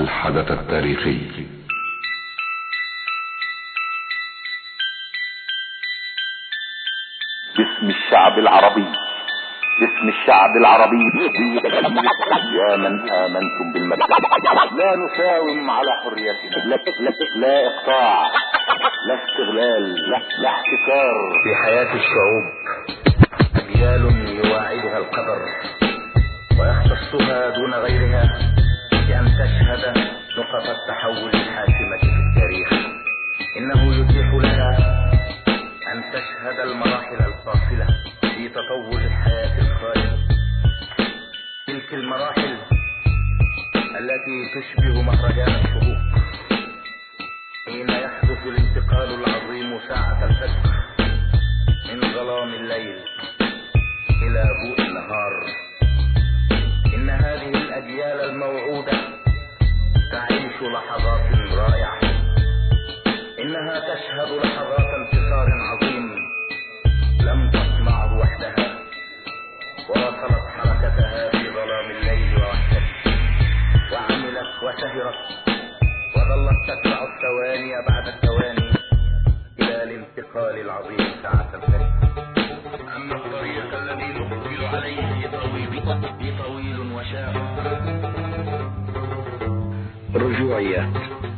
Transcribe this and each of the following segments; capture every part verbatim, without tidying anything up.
الحدث التاريخي. باسم الشعب العربي، باسم الشعب العربي، يا من آمنتم بالمجد، لا نساوم على حريتنا، لا, لا, لا إقطاع، لا استغلال، لا, لا احتكار. في حياة الشعوب أجيال يواعدها القدر ويختصها دون غيرها بأن تشهد نقط التحول الحاسمة في التاريخ. إنه يتيح لها أن تشهد المراحل الفاصلة في تطور الحياة الخالدة، تلك المراحل التي تشبه مهرجان الشروق حين يحدث الانتقال العظيم ساعة الفجر من ظلام الليل إلى ضوء النهار. إن هذه الأجيال الموعودة تعيش لحظات رائعة، إنها تشهد لحظات انتصار عظيم لم تصنعه وحدها، واصلت حركتها في ظلام الليل ووحدته، وعملت وسهرت وظلت تتبع الثواني بعد الثواني إلى الانتقال العظيم ساعة الفجر. أما الطريق الذي نقبل عليه طويل طويل وشاق. رجوعيات.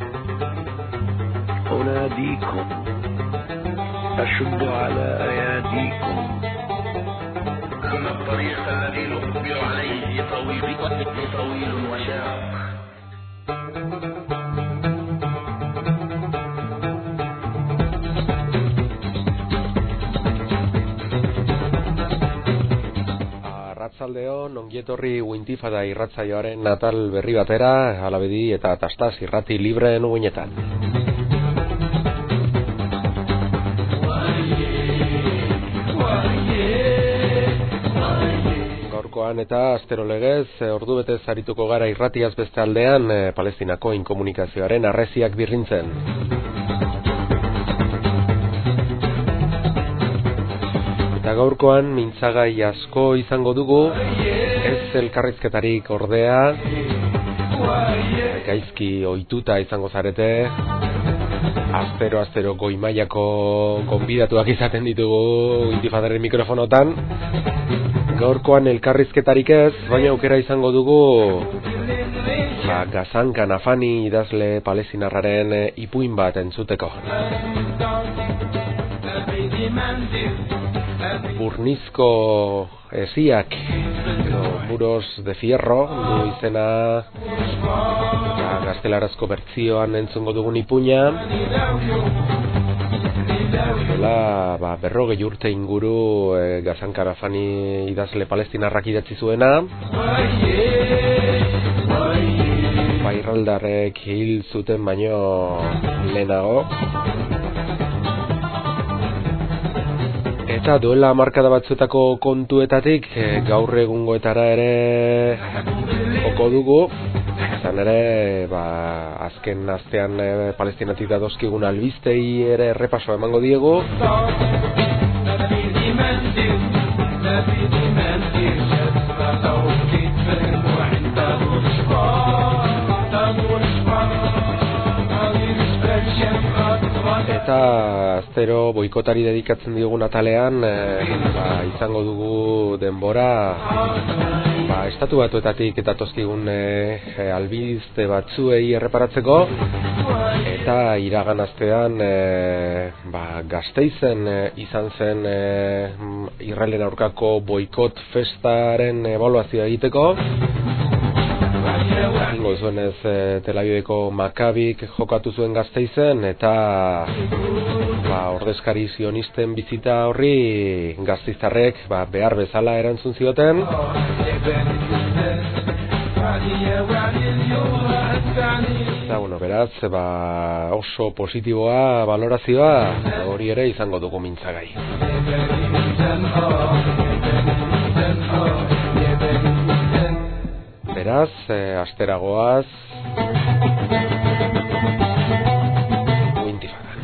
أناديكم، أشد على أياديكم. أما الطريق الذي نقبل عليه طويل طويل وشاق. Arratsaldeon, ongietorri Wintifada irratsaioaren natal berri batera, Alabedi eta Tastaz irrati libreen uinetan. Gaurkoan eta astero legez, ordu betez arituko gara irratiaz beste aldean, Palestinako inkomunikazioaren harresiak birrintzen. Eta gaurkoan mintzagai asko izango dugu, ez elkarrizketarik ordea, gaizki ohituta izango zarete, astero astero goi mailako gonbidatuak izaten ditugu Intifadaren mikrofonotan. Gaurkoan elkarrizketarik ez, baina aukera izango dugu ba, Ghassan Kanafani idazle palestinarraren ipuin bat entzuteko. Burnizko esiak, muros de fierro, du izena gaztelarazko bertzioan entzungo dugun ipuina. Dela, ba, berrogei urte inguru e, Ghassan Kanafani idazle palestinarrak idatzi zuena. Bairraldarrek hil zuten baino lehenago. Eta duela markada batzuetako kontuetatik e, gaur egungoetara ere joko dugu. Izan ere, ba, azken astean e, Palestinatik datozkigun albistei ere errepaso emango diegu. Eta astero boikotari dedikatzen diogun atalean e, ba, izango dugu denbora ba, estatu batuetatik eta tozkigun e, albiste batzuei erreparatzeko. Eta iragan astean e, ba, Gasteizen e, izan zen e, Israelen aurkako boikot festaren ebaluazioa egiteko. Ingo zuenez e, Tel Aviveko Makabik jokatu zuen Gasteizen, eta ba, ordezkari zionisten bizita horri gasteiztarrek ba, behar bezala erantzun zioten. Eta, bueno, beraz, ba, oso positiboa valorazioa hori ere izango dugu mintzagai. Beraz, eh, asteragoaz Wintifada.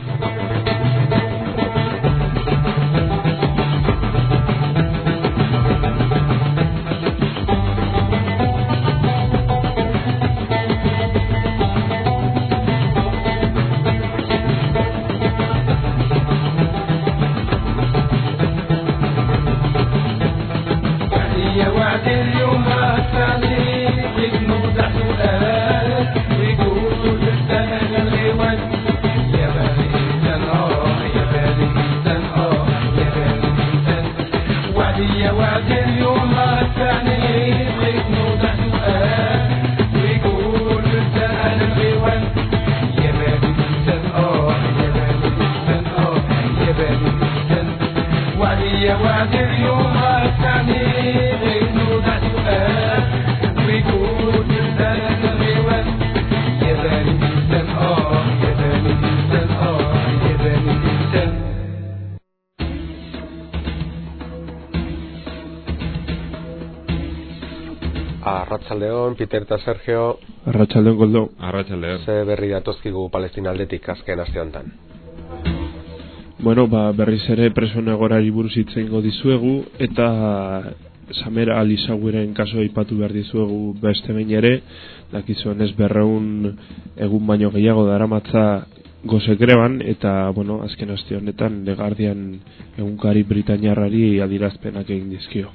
Arratsaldeon, Peter eta Sergio. Arratsaldeon, Goldo. Arratsaldeon. Ze berri datozkigu Palestina aldetik azken aste honetan. Bueno, ba, berriz ere presoen egoerari buruz hitz egingo dizuegu, eta Samer al-Isawiren kaso aipatu behar dizuegu beste behin ere, dakizuen ez berreun egun baino gehiago daramatza goze greban, eta, bueno, azken aste honetan The Guardian egunkari britainiarrari adirazpenak egin dizkio.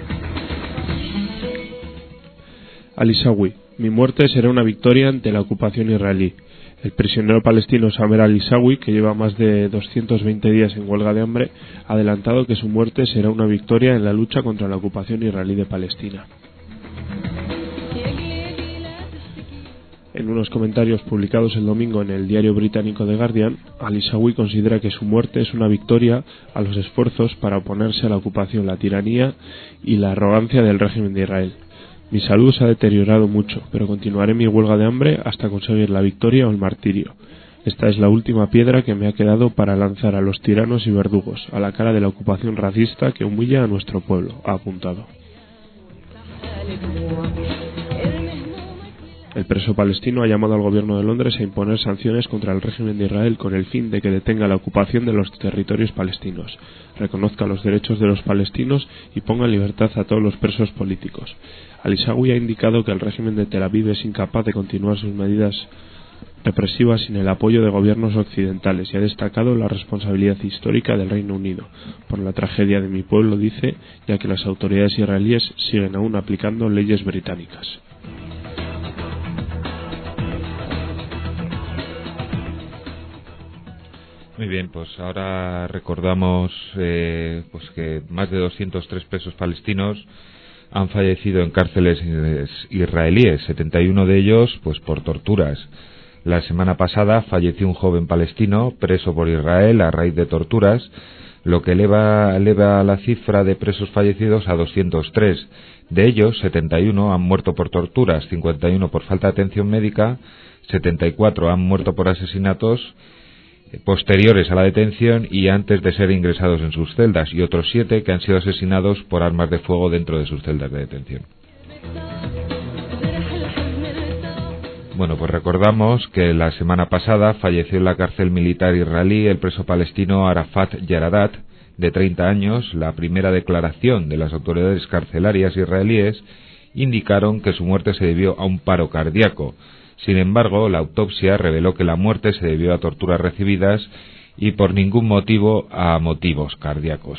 Al-Isawi, mi muerte será una victoria ante la ocupación israelí. El prisionero palestino Samer al-Isawi, que lleva más de doscientos veinte días en huelga de hambre, ha adelantado que su muerte será una victoria en la lucha contra la ocupación israelí de Palestina. En unos comentarios publicados el domingo en el diario británico The Guardian, al-Isawi considera que su muerte es una victoria a los esfuerzos para oponerse a la ocupación, la tiranía y la arrogancia del régimen de Israel. Mi salud se ha deteriorado mucho, pero continuaré mi huelga de hambre hasta conseguir la victoria o el martirio. Esta es la última piedra que me ha quedado para lanzar a los tiranos y verdugos, a la cara de la ocupación racista que humilla a nuestro pueblo, ha apuntado. El preso palestino ha llamado al gobierno de Londres a imponer sanciones contra el régimen de Israel con el fin de que detenga la ocupación de los territorios palestinos, reconozca los derechos de los palestinos y ponga en libertad a todos los presos políticos. Al-Isawi ha indicado que el régimen de Tel Aviv es incapaz de continuar sus medidas represivas sin el apoyo de gobiernos occidentales y ha destacado la responsabilidad histórica del Reino Unido por la tragedia de mi pueblo, dice, ya que las autoridades israelíes siguen aún aplicando leyes británicas. Muy bien, pues ahora recordamos eh, pues que más de doscientos tres presos palestinos han fallecido en cárceles israelíes, setenta y uno de ellos pues por torturas. La semana pasada falleció un joven palestino preso por Israel a raíz de torturas, lo que eleva, eleva la cifra de presos fallecidos a doscientos tres. De ellos, setenta y uno han muerto por torturas, cincuenta y uno por falta de atención médica, setenta y cuatro han muerto por asesinatos posteriores a la detención y antes de ser ingresados en sus celdas, y otros siete que han sido asesinados por armas de fuego dentro de sus celdas de detención. Bueno, pues recordamos que la semana pasada falleció en la cárcel militar israelí el preso palestino Arafat Yaradat, de treinta años. La primera declaración de las autoridades carcelarias israelíes indicaron que su muerte se debió a un paro cardíaco. Sin embargo, la autopsia reveló que la muerte se debió a torturas recibidas y por ningún motivo a motivos cardíacos.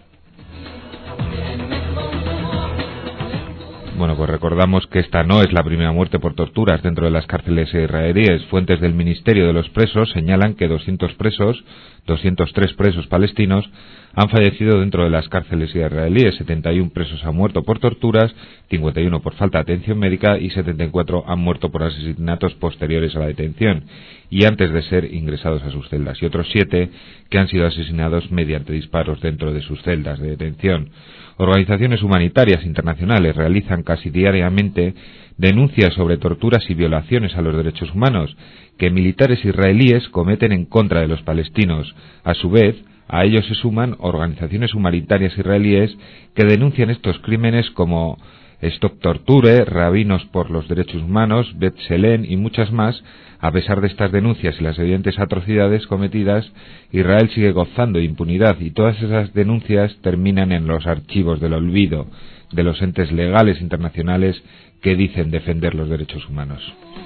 Bueno, pues recordamos que esta no es la primera muerte por torturas dentro de las cárceles israelíes. Fuentes del Ministerio de los Presos señalan que doscientos presos, doscientos tres presos palestinos, han fallecido dentro de las cárceles israelíes. setenta y uno presos han muerto por torturas, cincuenta y uno por falta de atención médica y setenta y cuatro han muerto por asesinatos posteriores a la detención y antes de ser ingresados a sus celdas, y otros siete que han sido asesinados mediante disparos dentro de sus celdas de detención. Organizaciones humanitarias internacionales realizan casi diariamente denuncias sobre torturas y violaciones a los derechos humanos que militares israelíes cometen en contra de los palestinos. A su vez, a ellos se suman organizaciones humanitarias israelíes que denuncian estos crímenes como Stop Torture, Rabinos por los Derechos Humanos, B'Tselem y muchas más. A pesar de estas denuncias y las evidentes atrocidades cometidas, Israel sigue gozando de impunidad y todas esas denuncias terminan en los archivos del olvido de los entes legales internacionales que dicen defender los derechos humanos.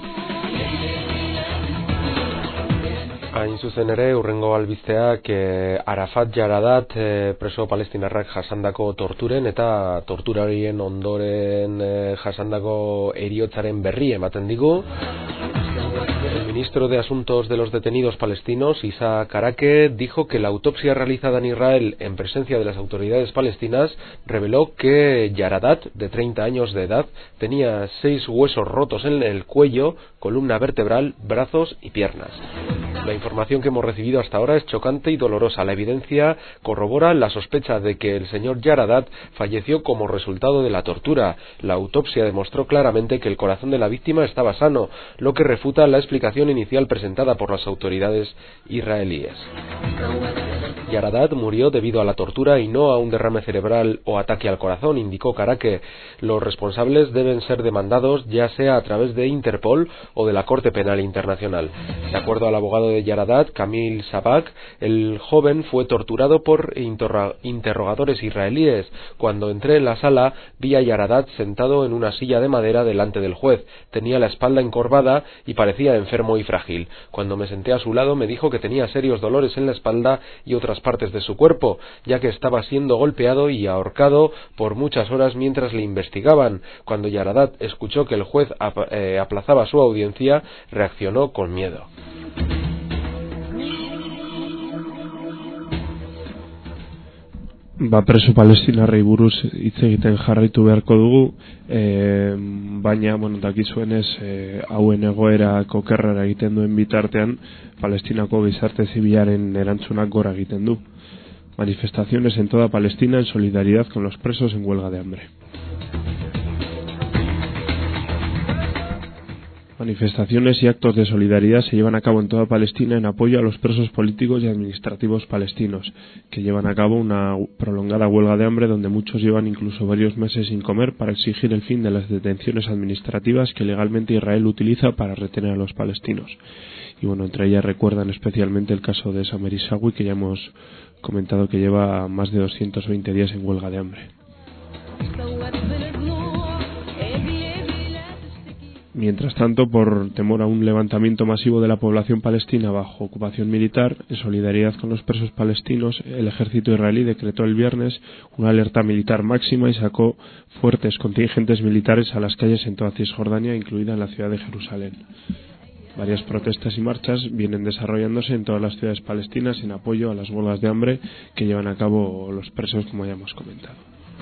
Hain zuzen ere, urrengo albisteak eh, Arafat Yaradat eh, preso palestinarrak jasandako torturen eta tortura horien ondoren eh, jasandako heriotzaren berri ematen digu. El ministro de Asuntos de los Detenidos Palestinos, Isa Karake, dijo que la autopsia realizada en Israel en presencia de las autoridades palestinas reveló que Yaradat, de treinta años de edad, tenía seis huesos rotos en el cuello, columna vertebral, brazos y piernas. La información que hemos recibido hasta ahora es chocante y dolorosa. La evidencia corrobora la sospecha de que el señor Yaradat falleció como resultado de la tortura. La autopsia demostró claramente que el corazón de la víctima estaba sano, lo que refuta la explicación justificación inicial presentada por las autoridades israelíes. Yaradat murió debido a la tortura y no a un derrame cerebral o ataque al corazón, indicó Karake. Los responsables deben ser demandados ya sea a través de Interpol o de la Corte Penal Internacional. De acuerdo al abogado de Yaradat, Kamil Sabak, el joven fue torturado por interrogadores israelíes. Cuando entré en la sala, vi a Yaradat sentado en una silla de madera delante del juez. Tenía la espalda encorvada y parecía enfermo y frágil. Cuando me senté a su lado, me dijo que tenía serios dolores en la espalda y otras partes de su cuerpo, ya que estaba siendo golpeado y ahorcado por muchas horas mientras le investigaban. Cuando Yaradat escuchó que el juez ap- eh, aplazaba su audiencia, reaccionó con miedo. Ba, preso palestinarrei buruz hitz egiten jarraitu beharko dugu, e, baina, bueno, dakizuenez, e, hauen egoerak okerrera egiten duen bitartean, Palestinako gizarte zibilaren erantzunak gora egiten du. Manifestaciones en toda Palestina en solidaridad con los presos en huelga de hambre. Manifestaciones y actos de solidaridad se llevan a cabo en toda Palestina en apoyo a los presos políticos y administrativos palestinos, que llevan a cabo una prolongada huelga de hambre donde muchos llevan incluso varios meses sin comer para exigir el fin de las detenciones administrativas que legalmente Israel utiliza para retener a los palestinos. Y bueno, entre ellas recuerdan especialmente el caso de Samer Issawi, que ya hemos comentado que lleva más de doscientos veinte días en huelga de hambre. Mientras tanto, por temor a un levantamiento masivo de la población palestina bajo ocupación militar, en solidaridad con los presos palestinos, el ejército israelí decretó el viernes una alerta militar máxima y sacó fuertes contingentes militares a las calles en toda Cisjordania, incluida en la ciudad de Jerusalén. Varias protestas y marchas vienen desarrollándose en todas las ciudades palestinas en apoyo a las huelgas de hambre que llevan a cabo los presos, como ya hemos comentado.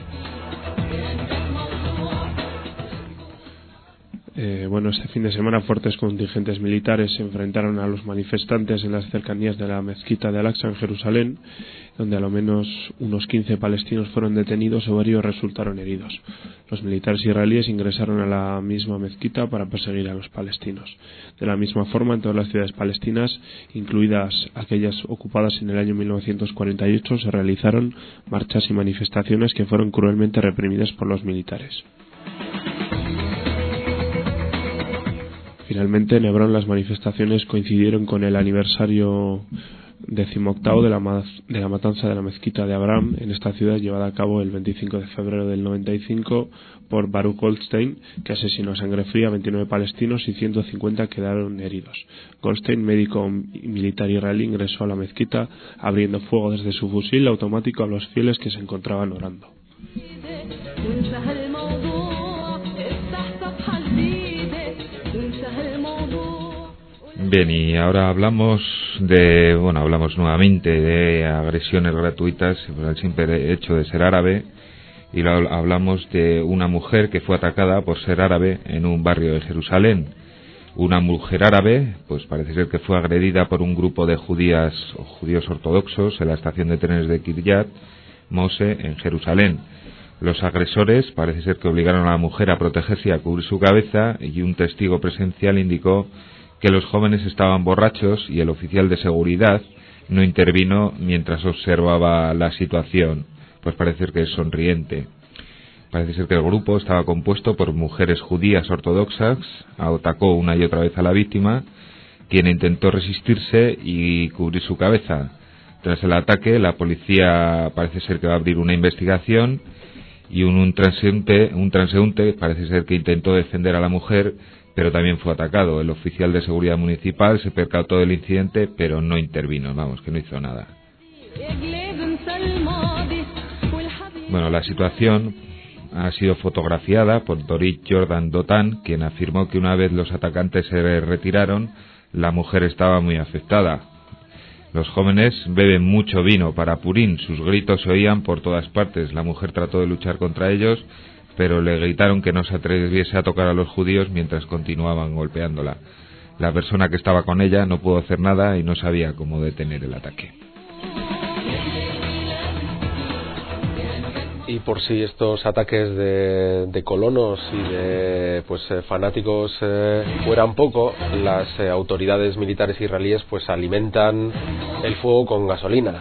Eh, bueno, este fin de semana fuertes contingentes militares se enfrentaron a los manifestantes en las cercanías de la mezquita de Al-Aqsa en Jerusalén, donde a lo menos unos quince palestinos fueron detenidos o varios resultaron heridos. Los militares israelíes ingresaron a la misma mezquita para perseguir a los palestinos. De la misma forma, en todas las ciudades palestinas, incluidas aquellas ocupadas en el año mil novecientos cuarenta y ocho, se realizaron marchas y manifestaciones que fueron cruelmente reprimidas por los militares. Finalmente, en Hebrón las manifestaciones coincidieron con el aniversario decimoctavo de la, de la matanza de la mezquita de Abraham en esta ciudad, llevada a cabo el veinticinco de febrero del noventa y cinco por Baruch Goldstein, que asesinó a sangre fría a veintinueve palestinos y ciento cincuenta quedaron heridos. Goldstein, médico militar israelí, ingresó a la mezquita abriendo fuego desde su fusil automático a los fieles que se encontraban orando. Bien, y ahora hablamos de, bueno, hablamos nuevamente de agresiones gratuitas por el simple hecho de ser árabe, y lo hablamos de una mujer que fue atacada por ser árabe en un barrio de Jerusalén. Una mujer árabe, pues parece ser que fue agredida por un grupo de judías o judíos ortodoxos en la estación de trenes de Kiryat Mose en Jerusalén. Los agresores parece ser que obligaron a la mujer a protegerse y a cubrir su cabeza, y un testigo presencial indicó que los jóvenes estaban borrachos y el oficial de seguridad no intervino mientras observaba la situación, pues parece ser que es sonriente. Parece ser que el grupo estaba compuesto por mujeres judías ortodoxas, atacó una y otra vez a la víctima, quien intentó resistirse y cubrir su cabeza. Tras el ataque, la policía parece ser que va a abrir una investigación, y un, un transeúnte, un transeúnte parece ser que intentó defender a la mujer, pero también fue atacado. El oficial de seguridad municipal se percató del incidente, pero no intervino, vamos, que no hizo nada. Bueno, la situación ha sido fotografiada por Dorit Jordan Dotan, quien afirmó que una vez los atacantes se retiraron, la mujer estaba muy afectada. Los jóvenes beben mucho vino para Purín, sus gritos se oían por todas partes. La mujer trató de luchar contra ellos, pero le gritaron que no se atreviese a tocar a los judíos mientras continuaban golpeándola. La persona que estaba con ella no pudo hacer nada y no sabía cómo detener el ataque. Y por si estos ataques de, de colonos y de pues eh, fanáticos eh, fueran poco, las eh, autoridades militares israelíes pues alimentan el fuego con gasolina.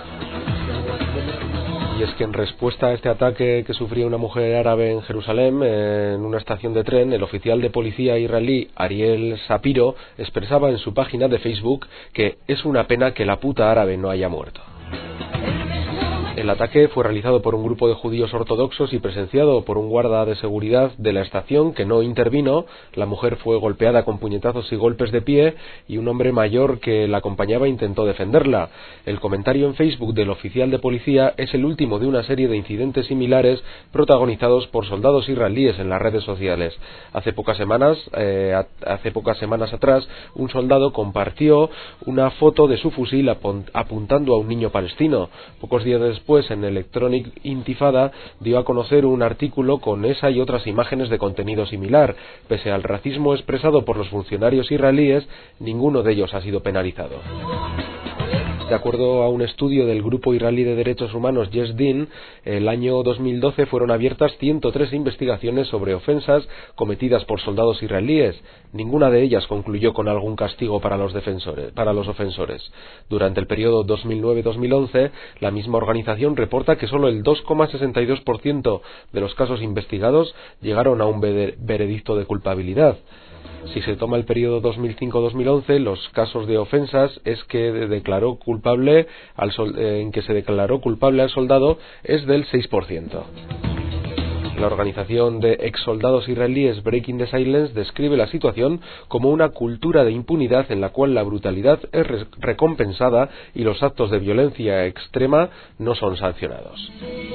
Y es que en respuesta a este ataque que sufría una mujer árabe en Jerusalén, eh, en una estación de tren, el oficial de policía israelí Ariel Shapiro expresaba en su página de Facebook que es una pena que la puta árabe no haya muerto. El ataque fue realizado por un grupo de judíos ortodoxos y presenciado por un guarda de seguridad de la estación que no intervino. La mujer fue golpeada con puñetazos y golpes de pie y un hombre mayor que la acompañaba intentó defenderla. El comentario en Facebook del oficial de policía es el último de una serie de incidentes similares protagonizados por soldados israelíes en las redes sociales. Hace pocas semanas, eh, hace pocas semanas atrás, un soldado compartió una foto de su fusil apuntando a un niño palestino. Pocos días después, Pues en Electronic Intifada dio a conocer un artículo con esa y otras imágenes de contenido similar. Pese al racismo expresado por los funcionarios israelíes, ninguno de ellos ha sido penalizado. De acuerdo a un estudio del Grupo Israelí de Derechos Humanos Yesh Din, el año dos mil doce fueron abiertas ciento tres investigaciones sobre ofensas cometidas por soldados israelíes. Ninguna de ellas concluyó con algún castigo para los defensores, para los ofensores. Durante el periodo dos mil nueve a dos mil once, la misma organización reporta que solo el dos coma sesenta y dos por ciento de los casos investigados llegaron a un veredicto de culpabilidad. Si se toma el periodo dos mil cinco a dos mil once, los casos de ofensas es que declaró culpable al sol, eh, en que se declaró culpable al soldado es del seis por ciento. La organización de exsoldados israelíes Breaking the Silence describe la situación como una cultura de impunidad en la cual la brutalidad es re- recompensada y los actos de violencia extrema no son sancionados.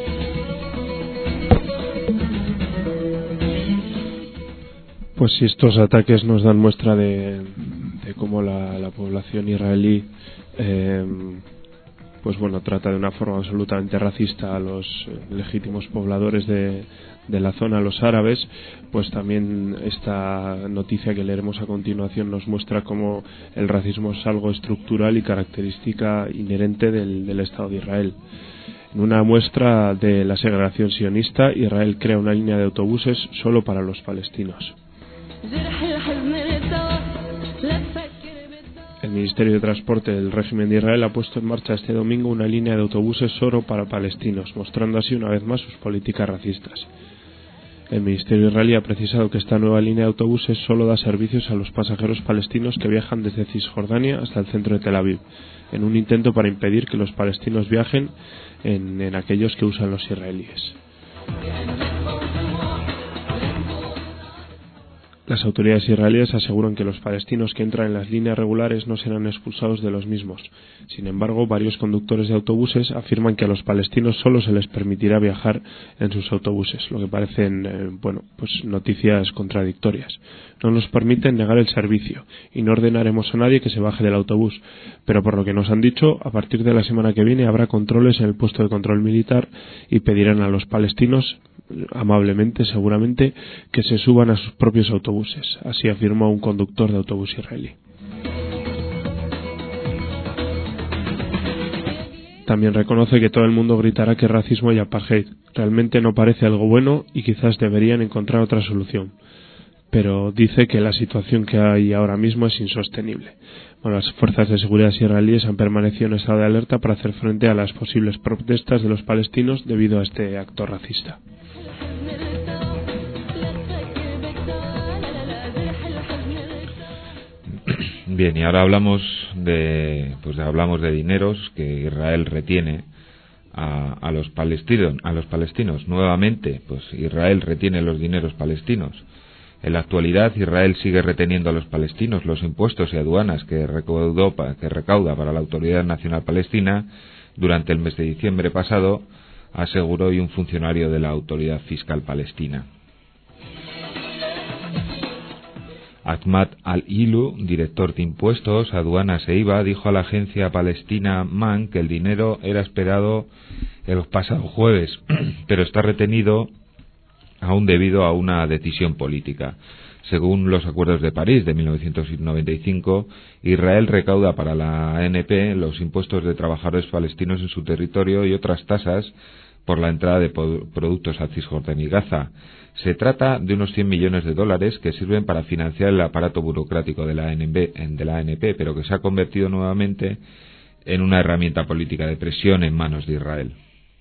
Pues si estos ataques nos dan muestra de, de cómo la, la población israelí eh, pues bueno, trata de una forma absolutamente racista a los legítimos pobladores de, de la zona, los árabes, pues también esta noticia que leeremos a continuación nos muestra cómo el racismo es algo estructural y característica inherente del, del Estado de Israel. En una muestra de la segregación sionista, Israel crea una línea de autobuses solo para los palestinos. El Ministerio de Transporte del régimen de Israel ha puesto en marcha este domingo una línea de autobuses solo para palestinos, mostrando así una vez más sus políticas racistas. El Ministerio israelí ha precisado que esta nueva línea de autobuses solo da servicios a los pasajeros palestinos que viajan desde Cisjordania hasta el centro de Tel Aviv, en un intento para impedir que los palestinos viajen en, en aquellos que usan los israelíes. Las autoridades israelíes aseguran que los palestinos que entran en las líneas regulares no serán expulsados de los mismos. Sin embargo, varios conductores de autobuses afirman que a los palestinos solo se les permitirá viajar en sus autobuses, lo que parecen eh, bueno, pues noticias contradictorias. No nos permiten negar el servicio y no ordenaremos a nadie que se baje del autobús, pero por lo que nos han dicho, a partir de la semana que viene habrá controles en el puesto de control militar y pedirán a los palestinos, amablemente seguramente, que se suban a sus propios autobuses. Así afirmó un conductor de autobús israelí. También reconoce que todo el mundo gritará que racismo y apartheid realmente no parece algo bueno y quizás deberían encontrar otra solución. Pero dice que la situación que hay ahora mismo es insostenible. Bueno, las fuerzas de seguridad israelíes han permanecido en estado de alerta para hacer frente a las posibles protestas de los palestinos debido a este acto racista. Bien, y ahora hablamos de, pues hablamos de dineros que Israel retiene a, a los palestinos, a los palestinos. Nuevamente, pues Israel retiene los dineros palestinos. En la actualidad, Israel sigue reteniendo a los palestinos los impuestos y aduanas que recaudó, que recauda para la Autoridad Nacional Palestina durante el mes de diciembre pasado, aseguró hoy un funcionario de la Autoridad Fiscal Palestina. Ahmad Al-Ilu, director de impuestos, aduanas e I V A, dijo a la agencia palestina M A N que el dinero era esperado el pasado jueves, pero está retenido aún debido a una decisión política. Según los acuerdos de París de mil novecientos noventa y cinco, Israel recauda para la A N P los impuestos de trabajadores palestinos en su territorio y otras tasas por la entrada de productos a Cisjordania y Gaza. Se trata de unos cien millones de dólares que sirven para financiar el aparato burocrático de la A N P, pero que se ha convertido nuevamente en una herramienta política de presión en manos de Israel.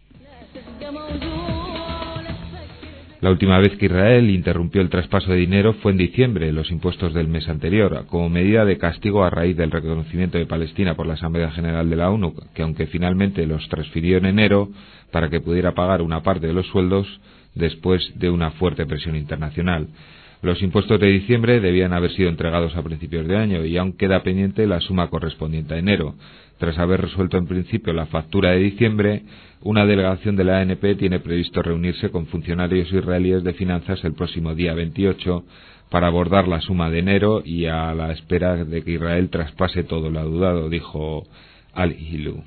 La última vez que Israel interrumpió el traspaso de dinero fue en diciembre, los impuestos del mes anterior, como medida de castigo a raíz del reconocimiento de Palestina por la Asamblea General de la ONU, que aunque finalmente los transfirió en enero para que pudiera pagar una parte de los sueldos después de una fuerte presión internacional. Los impuestos de diciembre debían haber sido entregados a principios de año y aún queda pendiente la suma correspondiente a enero. Tras haber resuelto en principio la factura de diciembre, una delegación de la A N P tiene previsto reunirse con funcionarios israelíes de finanzas el próximo día veintiocho para abordar la suma de enero y a la espera de que Israel traspase todo lo adeudado, dijo Al-Hilu.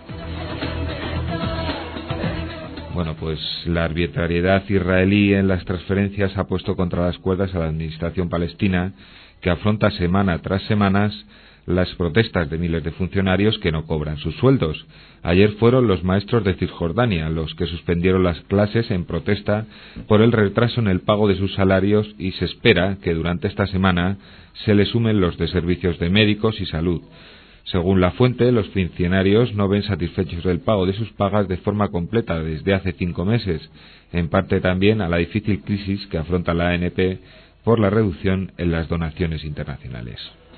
Bueno, pues la arbitrariedad israelí en las transferencias ha puesto contra las cuerdas a la administración palestina, que afronta semana tras semana las protestas de miles de funcionarios que no cobran sus sueldos. Ayer fueron los maestros de Cisjordania los que suspendieron las clases en protesta por el retraso en el pago de sus salarios y se espera que durante esta semana se le sumen los de servicios de médicos y salud. Según la fuente, los funcionarios no ven satisfechos el pago de sus pagas de forma completa desde hace cinco meses, en parte también a la difícil crisis que afronta la A N P por la reducción en las donaciones internacionales.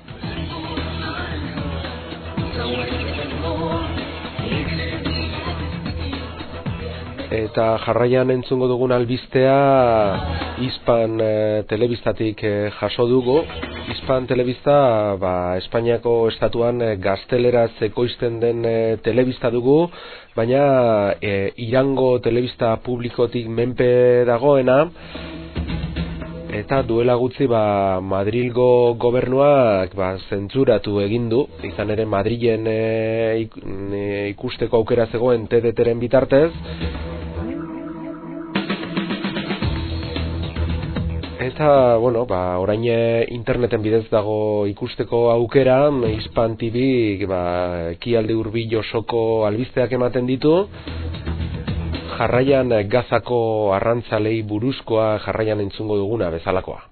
Eta jarraian entzungo dugun albistea Hispan e, telebistatik e, jaso dugu. Hispan telebista ba, Espainiako estatuan e, gazteleraz ekoizten den e, telebista dugu, baina e, Irango telebista publikotik menpe dagoena, eta duela gutxi ba, Madrilgo gobernuak ba, zentzuratu egin du, izan ere Madrilen e, ikusteko aukera zegoen T D T-ren bitartez. Eta, bueno, ba, orain interneten bidez dago ikusteko aukera, Hispan T V ba, ekialde hurbil osoko albisteak ematen ditu. Jarraian Gazako arrantzalei buruzkoa jarraian entzungo duguna bezalakoa.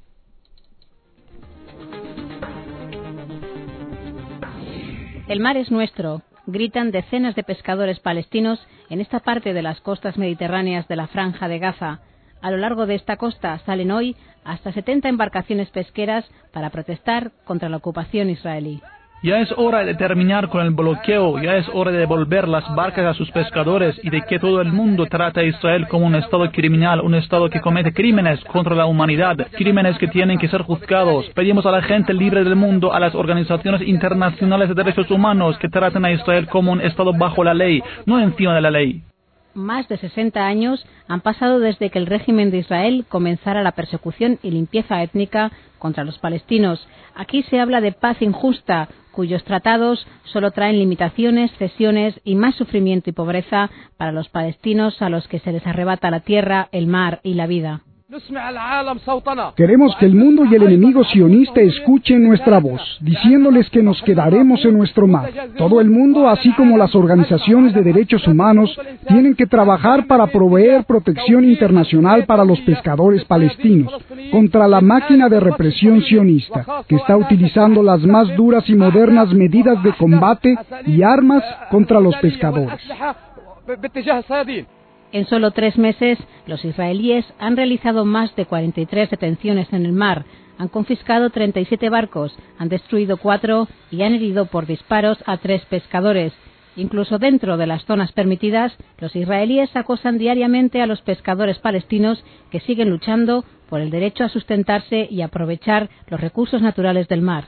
El mar es nuestro, gritan decenas de pescadores palestinos en esta parte de las costas mediterráneas de la Franja de Gaza. A lo largo de esta costa salen hoy hasta setenta embarcaciones pesqueras para protestar contra la ocupación israelí. Ya es hora de terminar con el bloqueo, ya es hora de devolver las barcas a sus pescadores y de que todo el mundo trate a Israel como un estado criminal, un estado que comete crímenes contra la humanidad, crímenes que tienen que ser juzgados. Pedimos a la gente libre del mundo, a las organizaciones internacionales de derechos humanos, que traten a Israel como un estado bajo la ley, no encima de la ley. Más de sesenta años han pasado desde que el régimen de Israel comenzara la persecución y limpieza étnica contra los palestinos. Aquí se habla de paz injusta, cuyos tratados solo traen limitaciones, cesiones y más sufrimiento y pobreza para los palestinos a los que se les arrebata la tierra, el mar y la vida. Queremos que el mundo y el enemigo sionista escuchen nuestra voz, diciéndoles que nos quedaremos en nuestro mar. Todo el mundo, así como las organizaciones de derechos humanos, tienen que trabajar para proveer protección internacional para los pescadores palestinos, contra la máquina de represión sionista, que está utilizando las más duras y modernas medidas de combate y armas contra los pescadores. En solo tres meses, los israelíes han realizado más de cuarenta y tres detenciones en el mar, han confiscado treinta y siete barcos, han destruido cuatro y han herido por disparos a tres pescadores. Incluso dentro de las zonas permitidas, los israelíes acosan diariamente a los pescadores palestinos que siguen luchando por el derecho a sustentarse y aprovechar los recursos naturales del mar.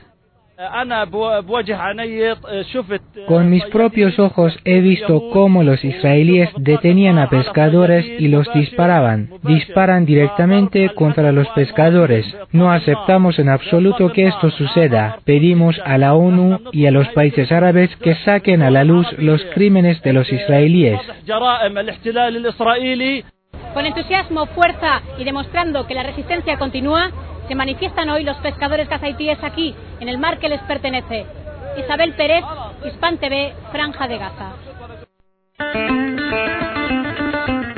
Con mis propios ojos he visto cómo los israelíes detenían a pescadores y los disparaban. Disparan directamente contra los pescadores. No aceptamos en absoluto que esto suceda. Pedimos a la ONU y a los países árabes que saquen a la luz los crímenes de los israelíes. Con entusiasmo, fuerza y demostrando que la resistencia continúa, se manifiestan hoy los pescadores gazaitíes aquí, en el mar que les pertenece. Isabel Pérez, Hispan T V, Franja de Gaza.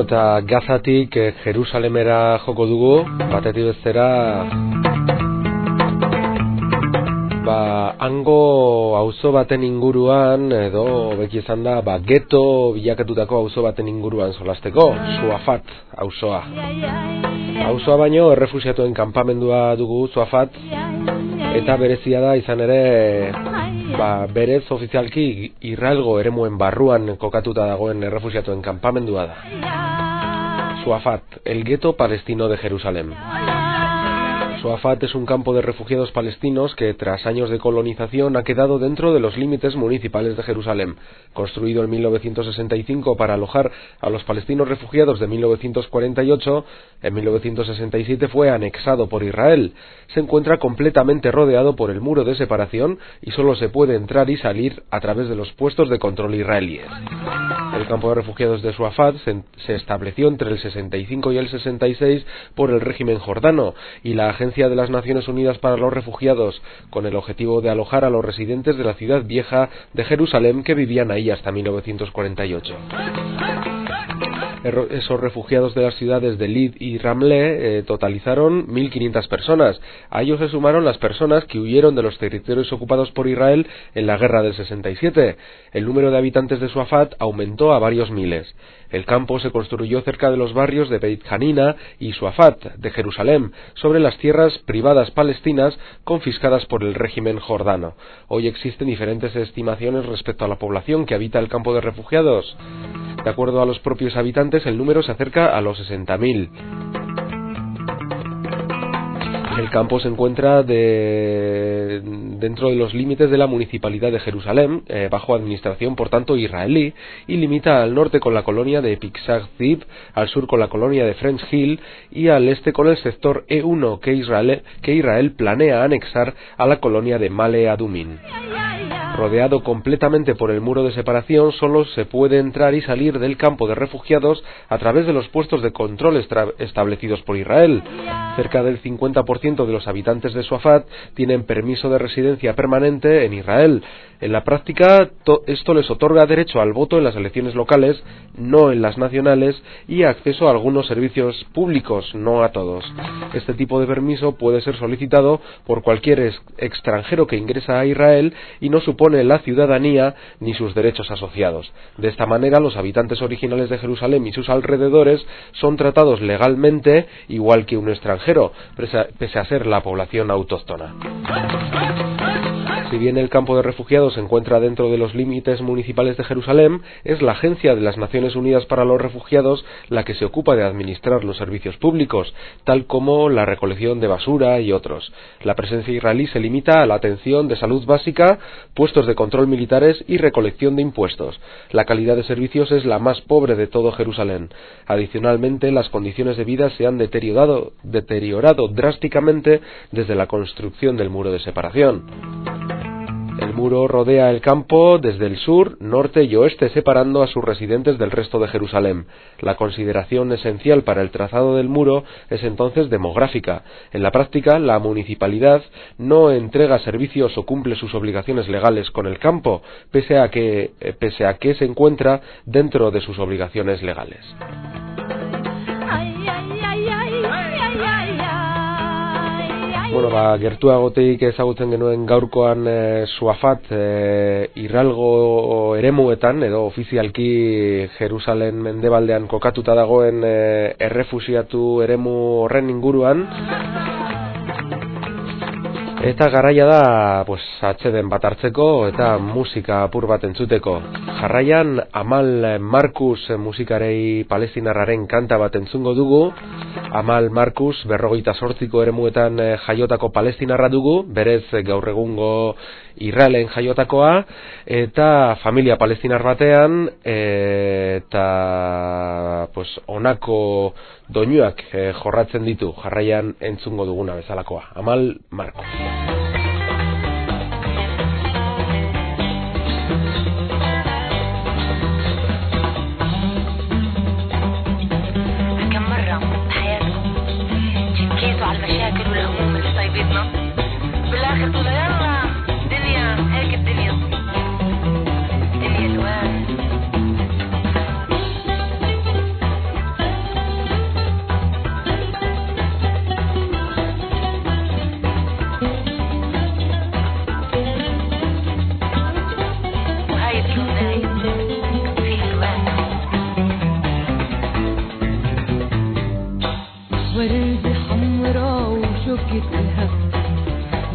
eta Gazatik eh, Jerusalemera joko dugu, batetik bestera ba, hango auzo baten inguruan, edo beki izan da, ba, geto bilakatutako auzo baten inguruan solasteko, Suafat auzoa. Auzoa baino, errefusiatuen kanpamendua dugu Suafat, eta berezia da izan ere, ba, berez ofizialki Israelgo eremuen barruan kokatuta dagoen errefusiatuen kanpamendua da. Suafat, el gueto palestino de Jerusalén. Suafat es un campo de refugiados palestinos que, tras años de colonización, ha quedado dentro de los límites municipales de Jerusalén. Construido en mil novecientos sesenta y cinco para alojar a los palestinos refugiados de mil novecientos cuarenta y ocho, en mil novecientos sesenta y siete fue anexado por Israel. Se encuentra completamente rodeado por el muro de separación y solo se puede entrar y salir a través de los puestos de control israelíes. El campo de refugiados de Suafat se, se estableció entre el sesenta y cinco y el sesenta y seis por el régimen jordano y la Agencia de las Naciones Unidas para los Refugiados, con el objetivo de alojar a los residentes de la ciudad vieja de Jerusalén que vivían ahí hasta mil novecientos cuarenta y ocho. Esos refugiados de las ciudades de Lid y Ramleh eh, totalizaron mil quinientas personas. A ellos se sumaron las personas que huyeron de los territorios ocupados por Israel en la guerra del sesenta y siete. El número de habitantes de Suafat aumentó a varios miles. El campo se construyó cerca de los barrios de Beit Hanina y Suafat de Jerusalén, sobre las tierras privadas palestinas confiscadas por el régimen jordano. Hoy existen diferentes estimaciones respecto a la población que habita el campo de refugiados. De acuerdo a los propios habitantes, el número se acerca a los sesenta mil. El campo se encuentra de, dentro de los límites de la municipalidad de Jerusalén, eh, bajo administración por tanto israelí, y limita al norte con la colonia de Pixar Zib, al sur con la colonia de French Hill y al este con el sector E uno que Israel, que Israel planea anexar a la colonia de Male Adumin. Rodeado completamente por el muro de separación, solo se puede entrar y salir del campo de refugiados a través de los puestos de control establecidos por Israel. Cerca del cincuenta por ciento de los habitantes de Suafat tienen permiso de residencia permanente en Israel. En la práctica, esto les otorga derecho al voto en las elecciones locales, no en las nacionales, y acceso a algunos servicios públicos, no a todos. Este tipo de permiso puede ser solicitado por cualquier ex extranjero que ingresa a Israel y no supone la ciudadanía ni sus derechos asociados. De esta manera, los habitantes originales de Jerusalén y sus alrededores son tratados legalmente igual que un extranjero, pese a ser la población autóctona. Si bien el campo de refugiados se encuentra dentro de los límites municipales de Jerusalén, es la Agencia de las Naciones Unidas para los Refugiados la que se ocupa de administrar los servicios públicos, tal como la recolección de basura y otros. La presencia israelí se limita a la atención de salud básica, puestos de control militares y recolección de impuestos. La calidad de servicios es la más pobre de todo Jerusalén. Adicionalmente, las condiciones de vida se han deteriorado, deteriorado drásticamente desde la construcción del muro de separación. El muro rodea el campo desde el sur, norte y oeste, separando a sus residentes del resto de Jerusalén. La consideración esencial para el trazado del muro es entonces demográfica. En la práctica, la municipalidad no entrega servicios o cumple sus obligaciones legales con el campo, pese a que, pese a que se encuentra dentro de sus obligaciones legales. Bueno, ba, gertuagotik ezagutzen genuen gaurkoan e, Suafat e, Israelgo eremuetan, edo ofizialki Jerusalem mendebaldean kokatuta dagoen e, errefusiatu eremu horren inguruan. Eta garaia da, pues, atxeden bat hartzeko eta musika apur bat entzuteko. Jarraian, Amal Markus musikarei palestinarraren kanta bat entzungo dugu. Amal Markus berrogeita zortziko eremuetan jaiotako palestinarra dugu, berez gaur egungo Israelen jaiotakoa, eta familia palestinar batean, eta pues, honako doinuak eh, jorratzen ditu, jarraian entzungo duguna bezalakoa. Amal Markus.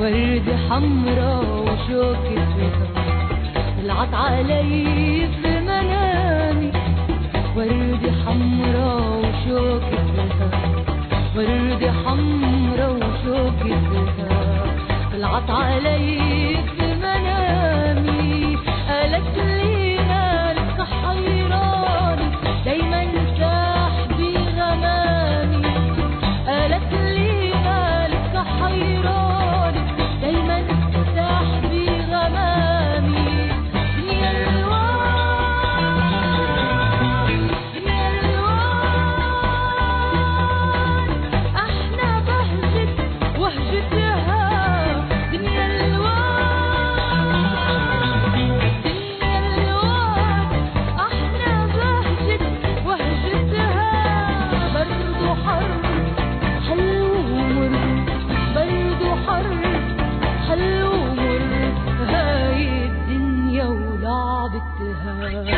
وردة حمرا وشوكتها طلعت علي في منامي وردة حمرا وشوكتها وردة حمرا وشوكتها طلعت علي في منامي قالت لي مالك حيراني دايما ساحبي غمامي قالت لي مالك حيراني دايما ساحبي غمامي دنيا الوان دنيا الوان احنا بهجت وهجتها دنيا الوان دنيا الوان احنا بهجت وهجتها برد وحر حلو ومر برد وحر حلو ومر هاي الدنيا ولعبتها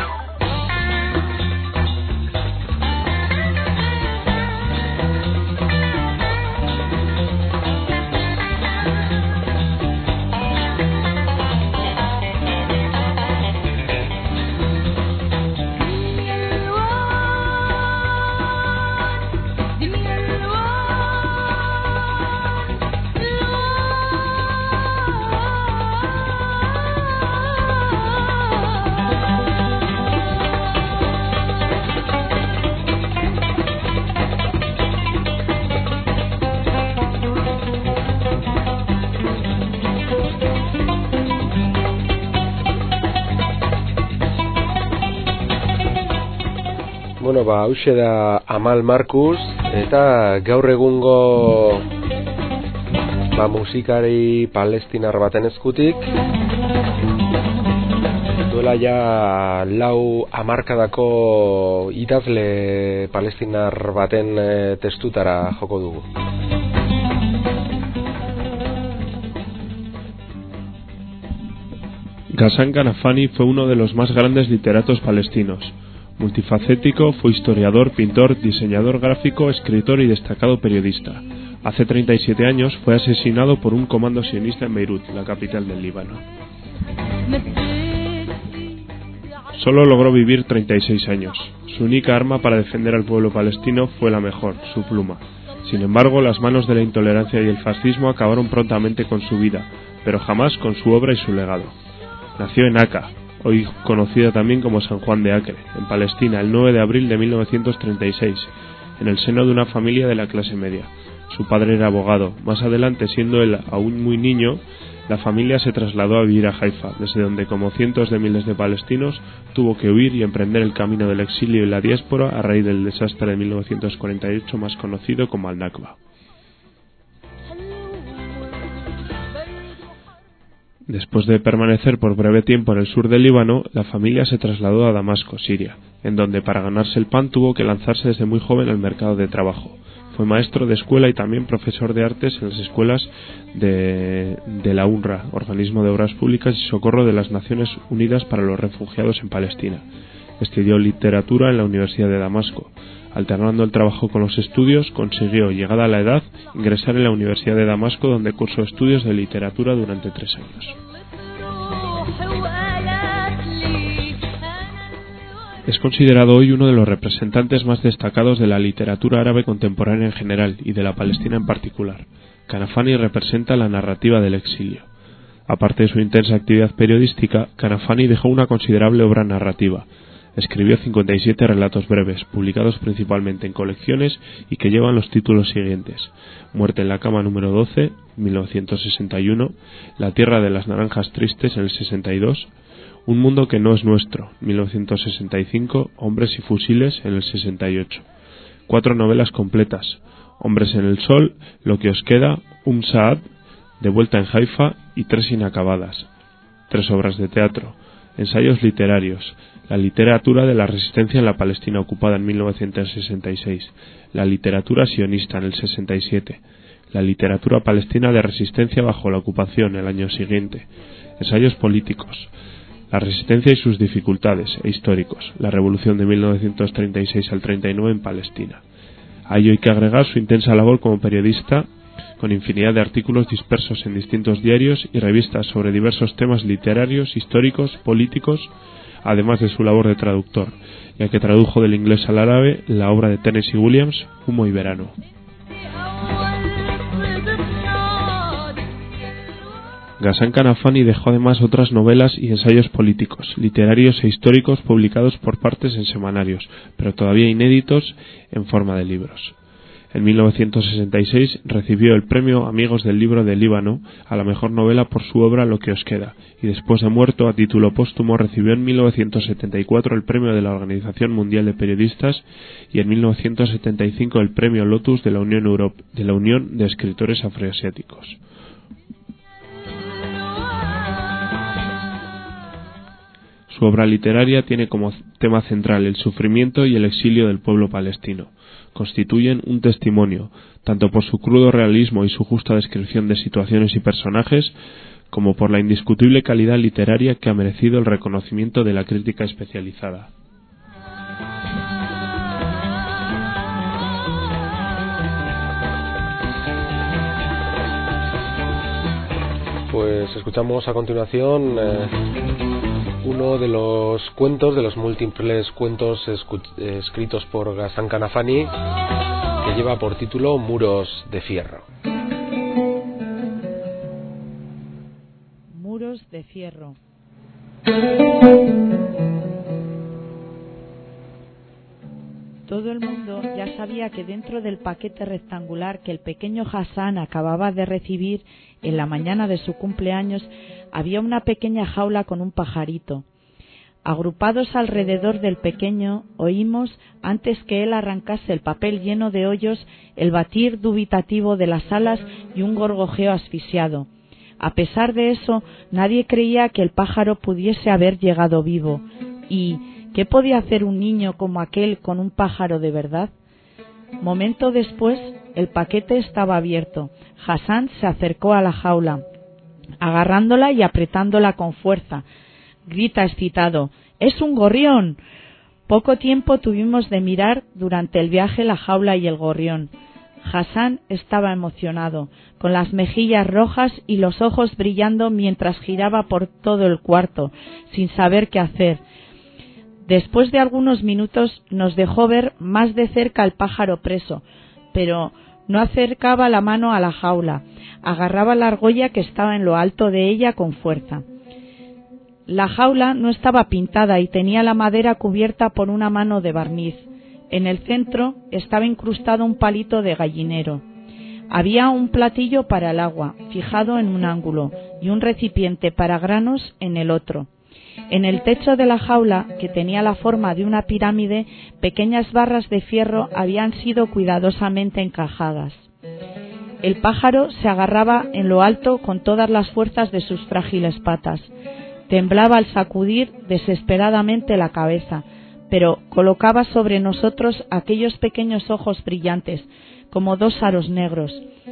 دنيا Bueno, ba, hauxe da Amal Marcus, eta gaur egungo ba, musikari palestinar baten eskutik duela ja lau hamarkadako idazle palestinar baten e, testutara joko dugu. Ghassan Kanafani fue uno de los más grandes literatos palestinos. Multifacético, fue historiador, pintor, diseñador gráfico, escritor y destacado periodista. Hace treinta y siete años fue asesinado por un comando sionista en Beirut, la capital del Líbano. Solo logró vivir treinta y seis años. Su única arma para defender al pueblo palestino fue la mejor, su pluma. Sin embargo, las manos de la intolerancia y el fascismo acabaron prontamente con su vida, pero jamás con su obra y su legado. Nació en Aka, hoy conocida también como San Juan de Acre, en Palestina, el nueve de abril de mil novecientos treinta y seis, en el seno de una familia de la clase media. Su padre era abogado. Más adelante, siendo él aún muy niño, la familia se trasladó a vivir a Haifa, desde donde, como cientos de miles de palestinos, tuvo que huir y emprender el camino del exilio y la diáspora a raíz del desastre de mil novecientos cuarenta y ocho, más conocido como Al-Nakba. Después de permanecer por breve tiempo en el sur del Líbano, la familia se trasladó a Damasco, Siria, en donde para ganarse el pan tuvo que lanzarse desde muy joven al mercado de trabajo. Fue maestro de escuela y también profesor de artes en las escuelas de, de la UNRWA, Organismo de Obras Públicas y Socorro de las Naciones Unidas para los Refugiados en Palestina. Estudió literatura en la Universidad de Damasco. Alternando el trabajo con los estudios, consiguió, llegada a la edad, ingresar en la Universidad de Damasco, donde cursó estudios de literatura durante tres años. Es considerado hoy uno de los representantes más destacados de la literatura árabe contemporánea en general y de la Palestina en particular. Kanafani representa la narrativa del exilio. Aparte de su intensa actividad periodística, Kanafani dejó una considerable obra narrativa. Escribió cincuenta y siete relatos breves, publicados principalmente en colecciones y que llevan los títulos siguientes: Muerte en la cama número doce, mil novecientos sesenta y uno, La tierra de las naranjas tristes en el sesenta y dos, Un mundo que no es nuestro, mil novecientos sesenta y cinco, Hombres y fusiles en el sesenta y ocho. Cuatro novelas completas: Hombres en el sol, Lo que os queda, Um Saad, De vuelta en Haifa y Tres inacabadas. Tres obras de teatro: Ensayos literarios, La literatura de la resistencia en la Palestina ocupada en mil novecientos sesenta y seis, La literatura sionista en el sesenta y siete, La literatura palestina de resistencia bajo la ocupación el año siguiente, Ensayos políticos, La resistencia y sus dificultades e históricos, La revolución de mil novecientos treinta y seis al treinta y nueve en Palestina. A ello hay que agregar su intensa labor como periodista con infinidad de artículos dispersos en distintos diarios y revistas sobre diversos temas literarios, históricos, políticos, además de su labor de traductor, ya que tradujo del inglés al árabe la obra de Tennessee Williams, Humo y Verano. Ghassan Kanafani dejó además otras novelas y ensayos políticos, literarios e históricos publicados por partes en semanarios, pero todavía inéditos en forma de libros. En mil novecientos sesenta y seis recibió el premio Amigos del Libro de Líbano a la mejor novela por su obra Lo que os queda, y después de muerto, a título póstumo, recibió en mil novecientos setenta y cuatro el premio de la Organización Mundial de Periodistas y en mil novecientos setenta y cinco el premio Lotus de la Unión, Europ- de, la Unión de Escritores Afroasiáticos. Su obra literaria tiene como tema central el sufrimiento y el exilio del pueblo palestino. Constituyen un testimonio, tanto por su crudo realismo y su justa descripción de situaciones y personajes, como por la indiscutible calidad literaria que ha merecido el reconocimiento de la crítica especializada. Pues escuchamos a continuación eh, uno de los cuentos, de los múltiples cuentos escu- escritos por Ghassan Kanafani, que lleva por título Muros de Fierro. Muros de Fierro. Todo el mundo ya sabía que dentro del paquete rectangular que el pequeño Ghassan acababa de recibir en la mañana de su cumpleaños había una pequeña jaula con un pajarito. Agrupados alrededor del pequeño, oímos, antes que él arrancase el papel lleno de hoyos, el batir dubitativo de las alas y un gorgojeo asfixiado. A pesar de eso, nadie creía que el pájaro pudiese haber llegado vivo. ¿Y qué podía hacer un niño como aquel con un pájaro de verdad? Momento después, el paquete estaba abierto. Ghassan se acercó a la jaula, agarrándola y apretándola con fuerza. Grita excitado: ¡es un gorrión! Poco tiempo tuvimos de mirar durante el viaje la jaula y el gorrión. Ghassan estaba emocionado, con las mejillas rojas y los ojos brillando mientras giraba por todo el cuarto, sin saber qué hacer. Después de algunos minutos nos dejó ver más de cerca al pájaro preso, pero no acercaba la mano a la jaula, agarraba la argolla que estaba en lo alto de ella con fuerza. La jaula no estaba pintada y tenía la madera cubierta por una mano de barniz. En el centro estaba incrustado un palito de gallinero. Había un platillo para el agua, fijado en un ángulo, y un recipiente para granos en el otro. En el techo de la jaula, que tenía la forma de una pirámide, pequeñas barras de fierro habían sido cuidadosamente encajadas. El pájaro se agarraba en lo alto con todas las fuerzas de sus frágiles patas. Temblaba al sacudir desesperadamente la cabeza, pero colocaba sobre nosotros aquellos pequeños ojos brillantes, como dos aros negros.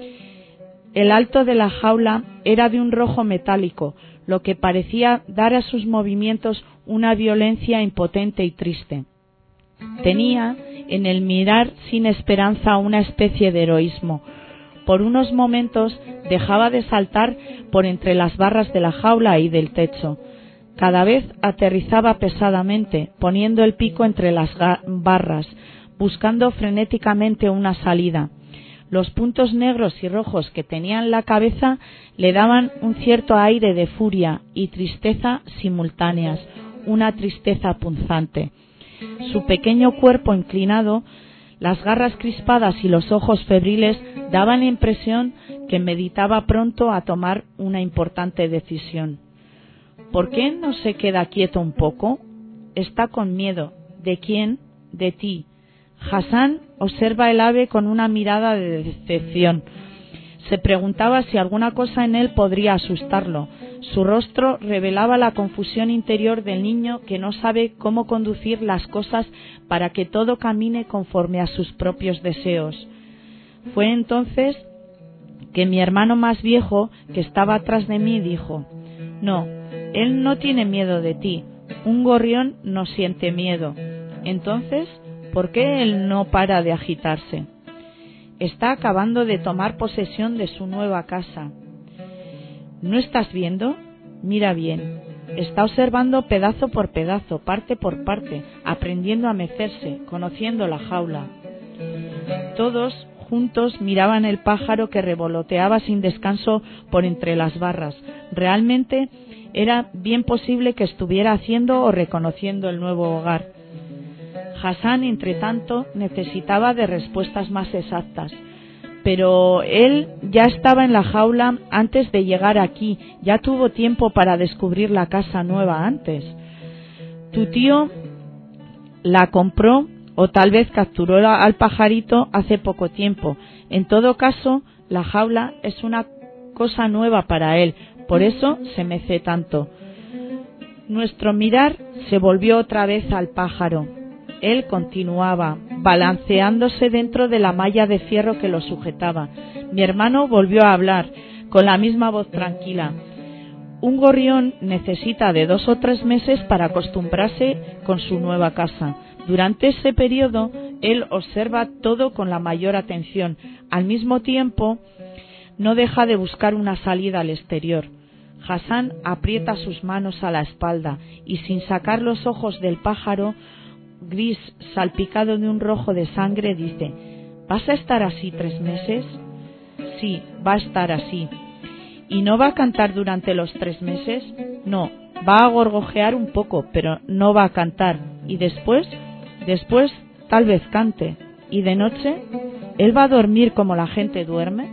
El alto de la jaula era de un rojo metálico, lo que parecía dar a sus movimientos una violencia impotente y triste. Tenía en el mirar sin esperanza una especie de heroísmo. Por unos momentos dejaba de saltar por entre las barras de la jaula y del techo. Cada vez aterrizaba pesadamente, poniendo el pico entre las barras, buscando frenéticamente una salida. Los puntos negros y rojos que tenía en la cabeza le daban un cierto aire de furia y tristeza simultáneas, una tristeza punzante. Su pequeño cuerpo inclinado, las garras crispadas y los ojos febriles daban la impresión que meditaba pronto a tomar una importante decisión. ¿Por qué no se queda quieto un poco? Está con miedo. ¿De quién? De ti. Ghassan observa el ave con una mirada de decepción. Se preguntaba si alguna cosa en él podría asustarlo. Su rostro revelaba la confusión interior del niño que no sabe cómo conducir las cosas para que todo camine conforme a sus propios deseos. Fue entonces que mi hermano más viejo, que estaba atrás de mí, dijo: «No, él no tiene miedo de ti. Un gorrión no siente miedo. Entonces, ¿por qué él no para de agitarse?» está acabando de tomar posesión de su nueva casa. ¿No estás viendo? Mira bien. Está observando pedazo por pedazo, parte por parte, aprendiendo a mecerse, conociendo la jaula. Todos juntos miraban el pájaro que revoloteaba sin descanso por entre las barras. Realmente era bien posible que estuviera haciendo o reconociendo el nuevo hogar. Hassan, entre tanto, necesitaba de respuestas más exactas. Pero él ya estaba en la jaula antes de llegar aquí, ya tuvo tiempo para descubrir la casa nueva antes. Tu tío la compró o tal vez capturó al pajarito hace poco tiempo. En todo caso, la jaula es una cosa nueva para él, por eso se mece tanto. Nuestro mirar se volvió otra vez al pájaro. Él continuaba, balanceándose dentro de la malla de fierro que lo sujetaba. Mi hermano volvió a hablar, con la misma voz tranquila. Un gorrión necesita de dos o tres meses para acostumbrarse con su nueva casa. Durante ese periodo, él observa todo con la mayor atención. Al mismo tiempo, no deja de buscar una salida al exterior. Hassan aprieta sus manos a la espalda y, sin sacar los ojos del pájaro, gris salpicado de un rojo de sangre, dice: ¿vas a estar así tres meses? Sí, va a estar así. ¿Y no va a cantar durante los tres meses? No, va a gorgojear un poco, pero no va a cantar. ¿Y después? Después tal vez cante. ¿Y de noche? ¿Él va a dormir como la gente duerme?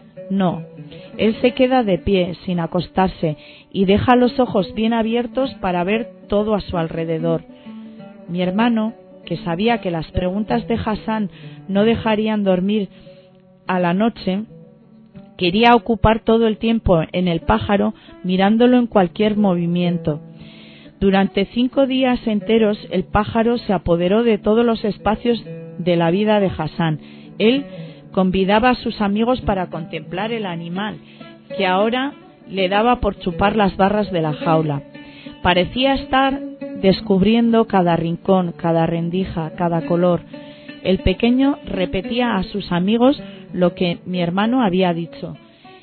No, él se queda de pie, sin acostarse, y deja los ojos bien abiertos para ver todo a su alrededor. Mi hermano, que sabía que las preguntas de Hassan no dejarían dormir a la noche, quería ocupar todo el tiempo en el pájaro, mirándolo en cualquier movimiento. Durante cinco días enteros el pájaro se apoderó de todos los espacios de la vida de Hassan. Él convidaba a sus amigos para contemplar el animal, que ahora le daba por chupar las barras de la jaula. Parecía estar descubriendo cada rincón, cada rendija, cada color. El pequeño repetía a sus amigos lo que mi hermano había dicho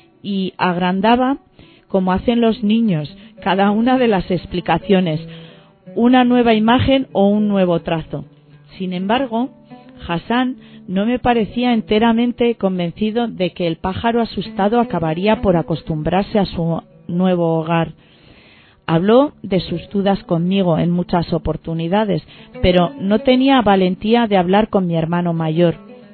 y agrandaba, como hacen los niños, cada una de las explicaciones, una nueva imagen o un nuevo trazo. Sin embargo, Hassan no me parecía enteramente convencido de que el pájaro asustado acabaría por acostumbrarse a su nuevo hogar. Habló de sus dudas conmigo en muchas oportunidades, pero no tenía valentía de hablar con mi hermano mayor.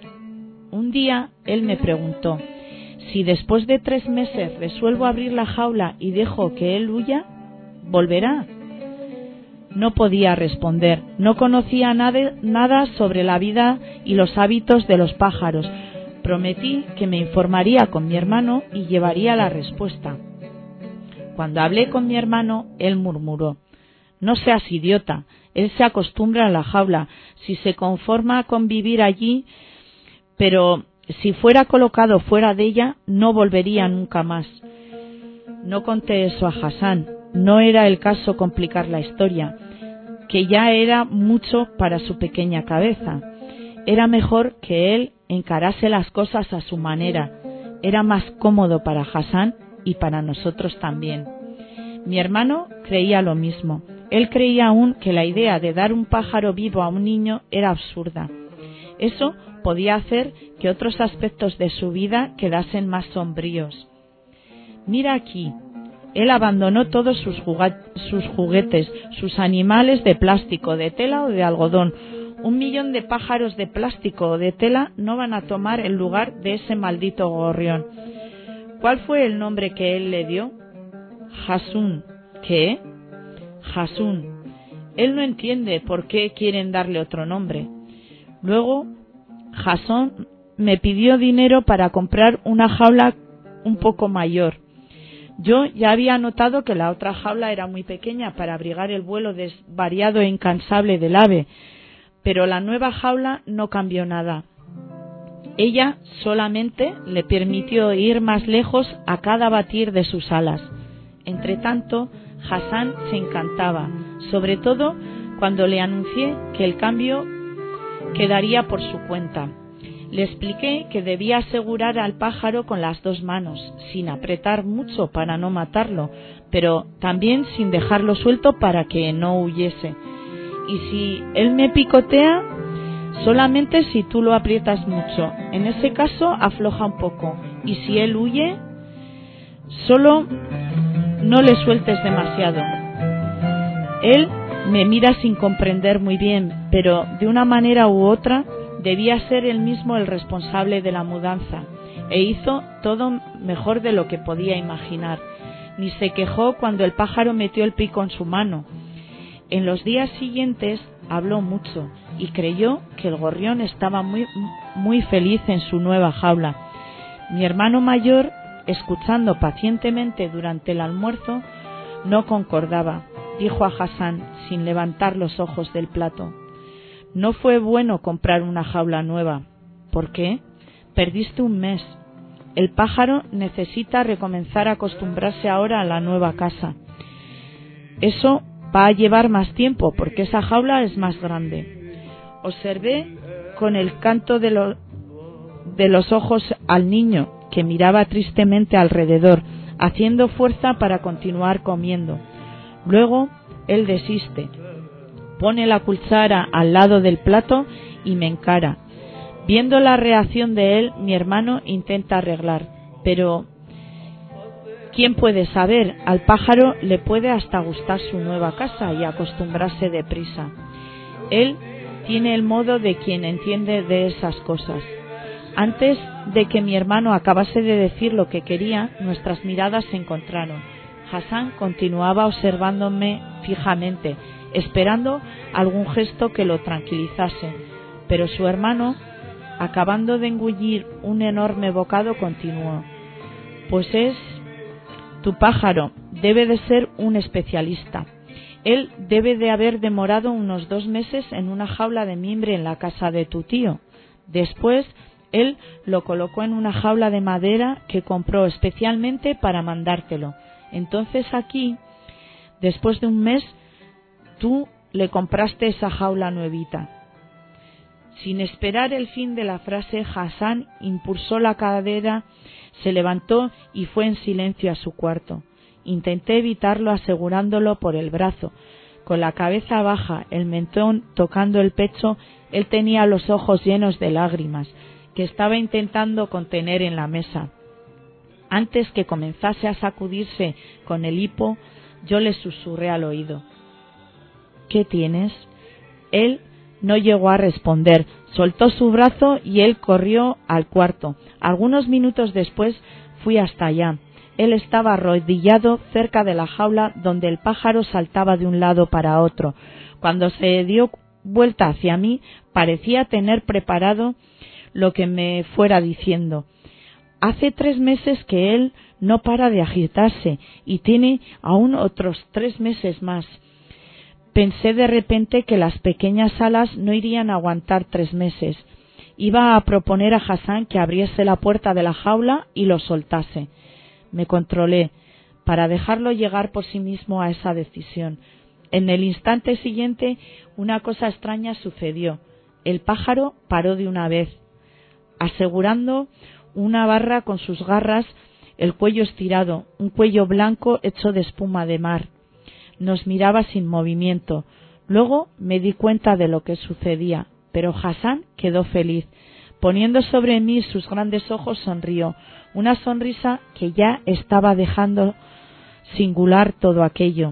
Un día él me preguntó: si después de tres meses resuelvo abrir la jaula y dejo que él huya, ¿volverá? No podía responder, no conocía nada, nada sobre la vida y los hábitos de los pájaros. Prometí que me informaría con mi hermano y llevaría la respuesta. Cuando hablé con mi hermano, él murmuró: no seas idiota, él se acostumbra a la jaula, si se conforma con vivir allí, pero si fuera colocado fuera de ella, no volvería nunca más. No conté eso a Hassan, no era el caso complicar la historia, que ya era mucho para su pequeña cabeza. Era mejor que él encarase las cosas a su manera, era más cómodo para Hassan y para nosotros también. Mi hermano creía lo mismo. Él creía aún que la idea de dar un pájaro vivo a un niño era absurda. Eso podía hacer que otros aspectos de su vida quedasen más sombríos. Mira aquí. Él abandonó todos sus, sus juguetes, sus animales de plástico, de tela o de algodón. Un millón de pájaros de plástico o de tela no van a tomar el lugar de ese maldito gorrión. ¿Cuál fue el nombre que él le dio? Hassun. ¿Qué? Hassun. Él no entiende por qué quieren darle otro nombre. Luego, Hassan me pidió dinero para comprar una jaula un poco mayor. Yo ya había notado que la otra jaula era muy pequeña para abrigar el vuelo desvariado e incansable del ave, pero la nueva jaula no cambió nada. Ella solamente le permitió ir más lejos a cada batir de sus alas. Entretanto, Hassan se encantaba, sobre todo cuando le anuncié que el cambio quedaría por su cuenta. Le expliqué que debía asegurar al pájaro con las dos manos, sin apretar mucho para no matarlo, pero también sin dejarlo suelto para que no huyese. Y si él me picotea, solamente si tú lo aprietas mucho. En ese caso, afloja un poco. Y si él huye, solo no le sueltes demasiado. Él me mira sin comprender muy bien, pero de una manera u otra debía ser él mismo el responsable de la mudanza, e hizo todo mejor de lo que podía imaginar. Ni se quejó cuando el pájaro metió el pico en su mano. En los días siguientes habló mucho y creyó que el gorrión estaba muy, muy feliz en su nueva jaula. Mi hermano mayor, escuchando pacientemente durante el almuerzo, no concordaba. Dijo a Hassan sin levantar los ojos del plato: no fue bueno comprar una jaula nueva. ¿Por qué? Perdiste un mes. El pájaro necesita recomenzar a acostumbrarse ahora a la nueva casa. Eso va a llevar más tiempo porque esa jaula es más grande. Observé con el canto de, lo, de los ojos al niño, que miraba tristemente alrededor, haciendo fuerza para continuar comiendo. Luego él desiste, pone la cuchara al lado del plato y me encara. Viendo la reacción de él, mi hermano intenta arreglar, pero ¿quién puede saber? Al pájaro le puede hasta gustar su nueva casa y acostumbrarse deprisa. Él tiene el modo de quien entiende de esas cosas. Antes de que mi hermano acabase de decir lo que quería, nuestras miradas se encontraron. Hassan continuaba observándome fijamente, esperando algún gesto que lo tranquilizase, pero su hermano, acabando de engullir un enorme bocado, continuó: pues es tu pájaro, debe de ser un especialista. Él debe de haber demorado unos dos meses en una jaula de mimbre en la casa de tu tío. Después él lo colocó en una jaula de madera que compró especialmente para mandártelo. Entonces aquí, después de un mes, tú le compraste esa jaula nuevita. Sin esperar el fin de la frase, Hassan impulsó la cadera, se levantó y fue en silencio a su cuarto. Intenté evitarlo asegurándolo por el brazo. Con la cabeza baja, el mentón tocando el pecho, él tenía los ojos llenos de lágrimas, que estaba intentando contener en la mesa. Antes que comenzase a sacudirse con el hipo, yo le susurré al oído: ¿qué tienes? Él no llegó a responder, soltó su brazo y él corrió al cuarto. Algunos minutos después fui hasta allá. Él estaba arrodillado cerca de la jaula donde el pájaro saltaba de un lado para otro. Cuando se dio vuelta hacia mí, parecía tener preparado lo que me fuera diciendo. Hace tres meses que él no para de agitarse y tiene aún otros tres meses más. Pensé de repente que las pequeñas alas no irían a aguantar tres meses. Iba a proponer a Hassan que abriese la puerta de la jaula y lo soltase. Me controlé para dejarlo llegar por sí mismo a esa decisión. En el instante siguiente, una cosa extraña sucedió. El pájaro paró de una vez, asegurando una barra con sus garras, el cuello estirado, un cuello blanco hecho de espuma de mar. Nos miraba sin movimiento. Luego me di cuenta de lo que sucedía, pero Hassan quedó feliz. Poniendo sobre mí sus grandes ojos, sonrió, una sonrisa que ya estaba dejando singular todo aquello.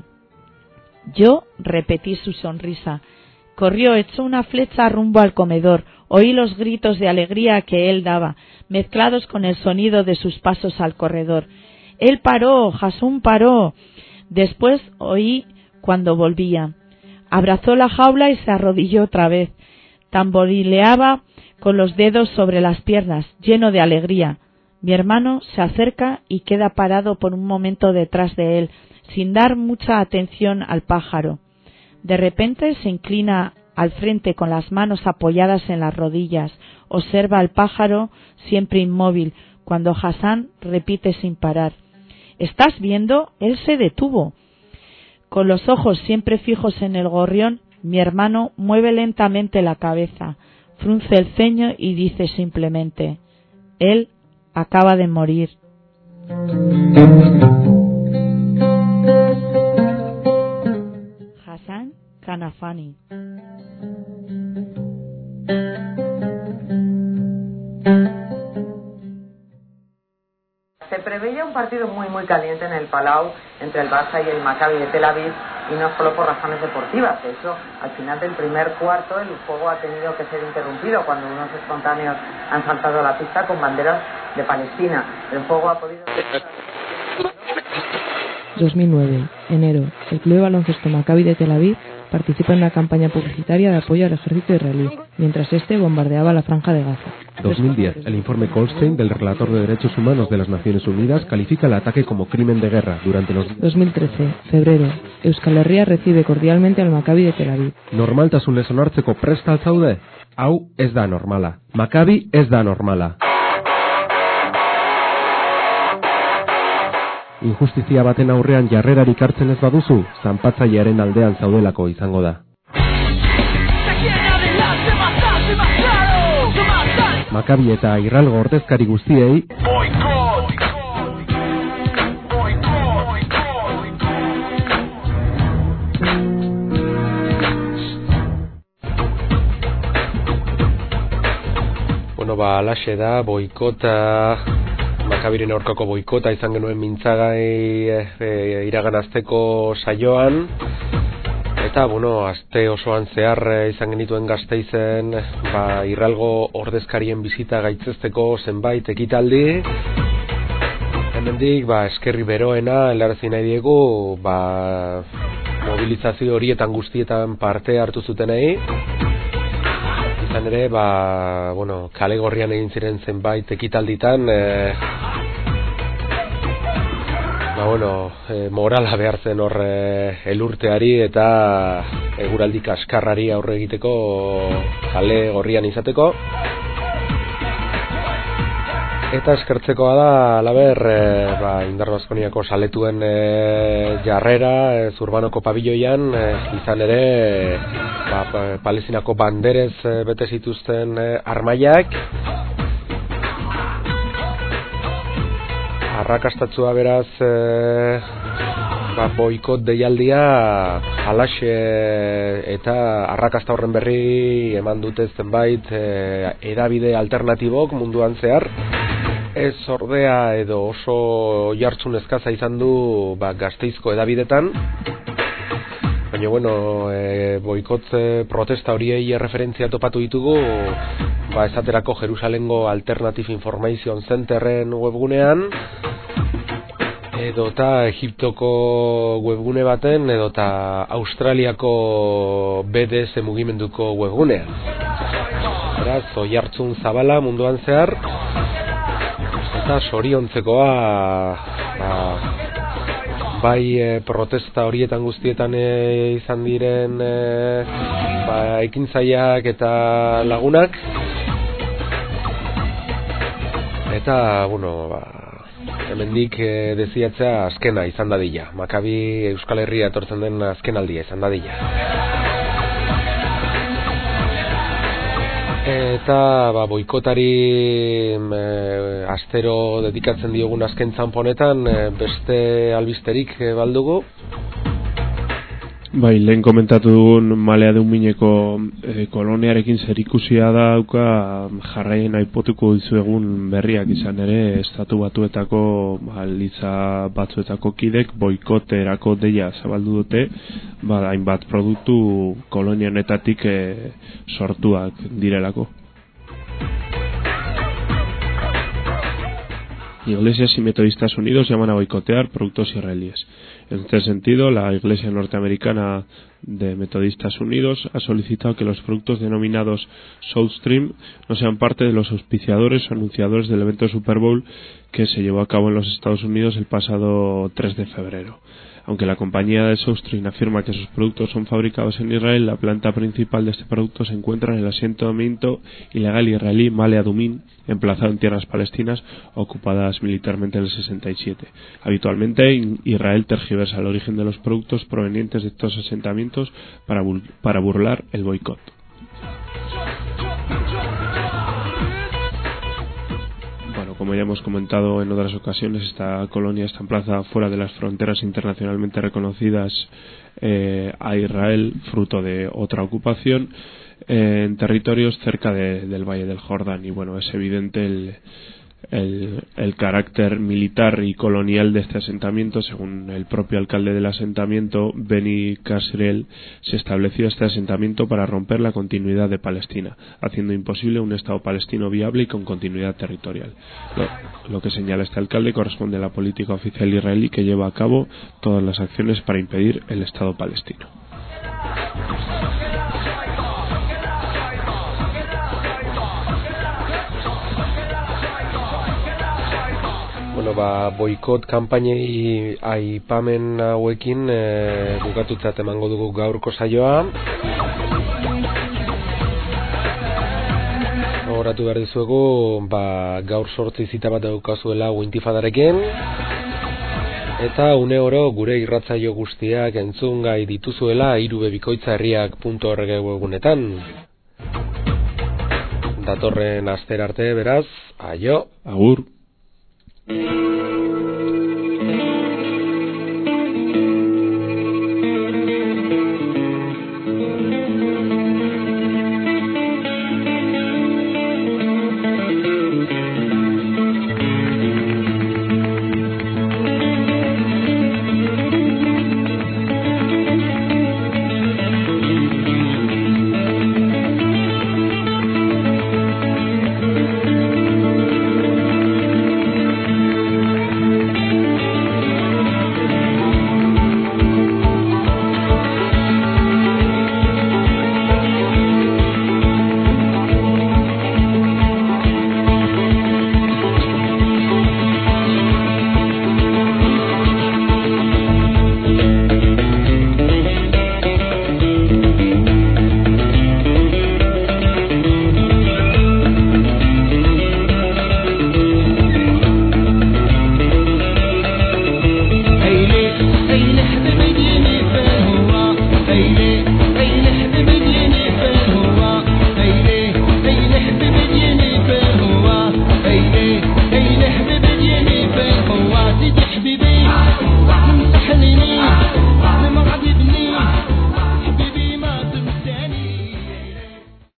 Yo repetí su sonrisa. Corrió hecho una flecha rumbo al comedor. Oí los gritos de alegría que él daba, mezclados con el sonido de sus pasos al corredor. Él paró, Hassan paró. Después oí cuando volvía. Abrazó la jaula y se arrodilló otra vez. Tamborileaba con los dedos sobre las piernas, lleno de alegría. Mi hermano se acerca y queda parado por un momento detrás de él, sin dar mucha atención al pájaro. De repente se inclina al frente con las manos apoyadas en las rodillas. Observa al pájaro siempre inmóvil, cuando Hassan repite sin parar: ¿estás viendo? Él se detuvo. Con los ojos siempre fijos en el gorrión, mi hermano mueve lentamente la cabeza. frunce el ceño y dice simplemente: él acaba de morir. Hassan Kanafani. Se preveía un partido muy muy caliente en el Palau entre el Barça y el Maccabi de Tel Aviv, y no solo por razones deportivas. De hecho, al final del primer cuarto el juego ha tenido que ser interrumpido cuando unos espontáneos han saltado a la pista con banderas de Palestina. El juego ha podido... dos mil nueve, enero. El club de baloncesto Maccabi de Tel Aviv participa en una campaña publicitaria de apoyo al ejército israelí, mientras este bombardeaba la franja de Gaza. dos mil diez. El informe Goldstein del Relator de Derechos Humanos de las Naciones Unidas califica el ataque como crimen de guerra durante los... dos mil trece, febrero. Euskal Herria recibe cordialmente al Maccabi de Tel Aviv. Normaltasunez onartzeko prest al zaude? Hau ez da normala. Maccabi ez da normala. Injustizia baten aurrean jarrerarik hartzen ez baduzu, zanpatzailearen aldean zaudelako izango da. Maccabi eta Irralgo ordezkari guztiei Bueno, ba, alaxe da, boikota, Maccabiren aurkako boikota izan genuen mintzagai e, e, iragan asteko saioan. Eta, bueno, aste osoan zehar izan genituen Gasteizen, ba, Irralgo ordezkarien bizita gaitzesteko zenbait ekitaldi. Hemendik, ba, eskerri beroena helarazi nahi diegu, ba, mobilizazio horietan guztietan parte hartu zutenei. Izan ere, ba, bueno, kale gorrian egin ziren zenbait ekitalditan, e, ba, bueno, e, morala behar zen hor e, elurteari eta eguraldi kaskarrari aurre egiteko, kale gorrian izateko. Eta eskertzekoa da, alaber, e, ba, Indar Baskoniako saletuen e, jarrera, e, Zurbanoko pabilloian, e, izan ere, ba, Palestinako banderez e, bete zituzten e, armaiak. Arrakastatzua beraz, e, ba, boikot deialdia alaxe eta arrakasta horren berri eman dute zenbait e, edabide alternatibok munduan zehar. Ez ordea edo oso jartzun eskaza izan du ba, Gasteizko edabidetan. Baina, bueno, e, boikot e, protesta horiei referentzia topatu ditugu, ba, esaterako Jerusalengo Alternative Information Centerren webgunean, edota Egiptoko webgune baten, edota Australiako B D S mugimenduko webgunean. Beraz, oihartzun zabala munduan zehar, eta soriontzekoa, ba, bai e, protesta horietan guztietan e, izan diren e, ba, ekintzaileak eta lagunak. Eta, bueno, ba, hemendik e, deziatzea azkena izan dadila. Maccabi Euskal Herria etortzen den azken aldia izan dadila. Eta ba, boikotari e, astero dedikatzen diogun azken txanponetan e, beste albisterik e, baldugu. Bai, lehen komentatu dugun malea de mineko e, koloniarekin zerikusia dauka, jarraien aipotuko dizuegun berriak izan ere, estatu batuetako litza batzuetako kidek boikoterako deia zabaldu dute, ba, hainbat produktu kolonianetatik e, sortuak direlako. Iglesias y Metodistas Unidos llaman a boicotear productos israelíes. En este sentido, la Iglesia norteamericana de Metodistas Unidos ha solicitado que los productos denominados South Stream no sean parte de los auspiciadores o anunciadores del evento Super Bowl que se llevó a cabo en los Estados Unidos el pasado tres de febrero. Aunque la compañía de Southstream afirma que sus productos son fabricados en Israel, la planta principal de este producto se encuentra en el asentamiento ilegal israelí Male Adumim, emplazado en tierras palestinas ocupadas militarmente en el sesenta y siete. Habitualmente Israel tergiversa el origen de los productos provenientes de estos asentamientos para, para burlar el boicot. como ya hemos comentado en otras ocasiones, esta colonia está emplazada fuera de las fronteras internacionalmente reconocidas eh, a Israel, fruto de otra ocupación, eh, en territorios cerca de, del Valle del Jordán. Y bueno, es evidente el, el, el carácter militar y colonial de este asentamiento. Según el propio alcalde del asentamiento, Benny Kasriel, se estableció este asentamiento para romper la continuidad de Palestina, haciendo imposible un Estado palestino viable y con continuidad territorial. Lo, lo que señala este alcalde corresponde a la política oficial israelí, que lleva a cabo todas las acciones para impedir el Estado palestino. Bueno, ba, boikot kanpainei aipamen hauekin e, bukatutzat emango dugu gaurko saioa. Horatu behar dizuegu, ba, gaur sortzi zita bat daukazuela Intifadarekin, eta une oro gure irratzaio guztiak entzungai dituzuela irubebikoitzaherriak puntu org webunetan. Datorren aster arte, beraz, aio. Agur. Thank you.